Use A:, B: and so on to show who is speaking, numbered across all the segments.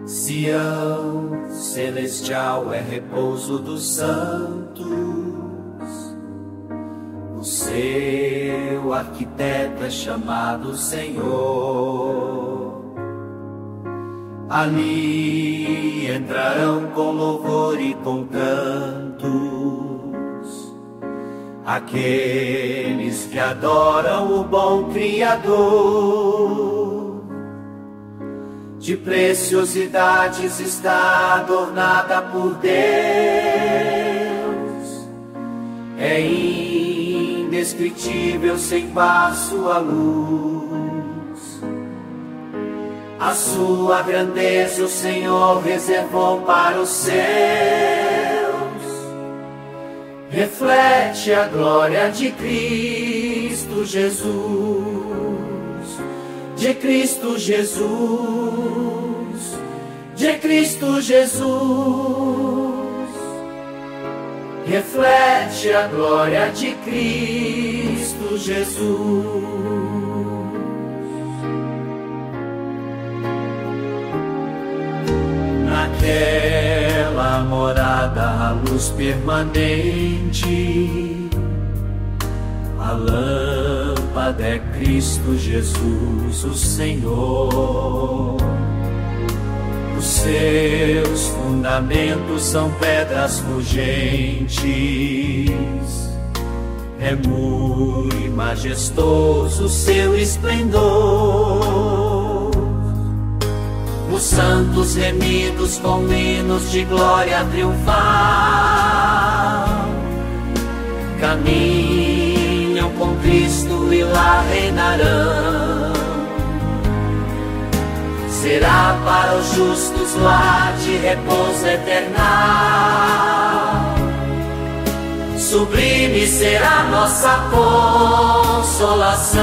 A: Sião celestial é repouso dos santos, o seu arquiteto é chamado Senhor. Ali entrarão com louvor e com cantos aqueles que adoram o bom Criador. De preciosidades está adornada por Deus, é indescritível sem par sua luz. A sua grandeza o Senhor reservou para os seus, reflete a glória de Cristo Jesus. De Cristo Jesus, de Cristo Jesus, reflete a glória de Cristo Jesus. Naquela morada a luz permanente, a lâmpada é Cristo Jesus, o Senhor. Os seus fundamentos são pedras fulgentes, é muito majestoso o seu esplendor. Os santos remidos com hinos de glória triunfal caminham com Cristo e lá reinarão. Será para os justos lá de repouso eternal. Sublime será nossa consolação.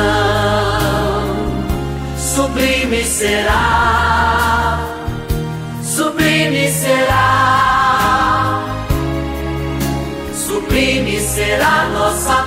A: Sublime será, sublime será, sublime será nossa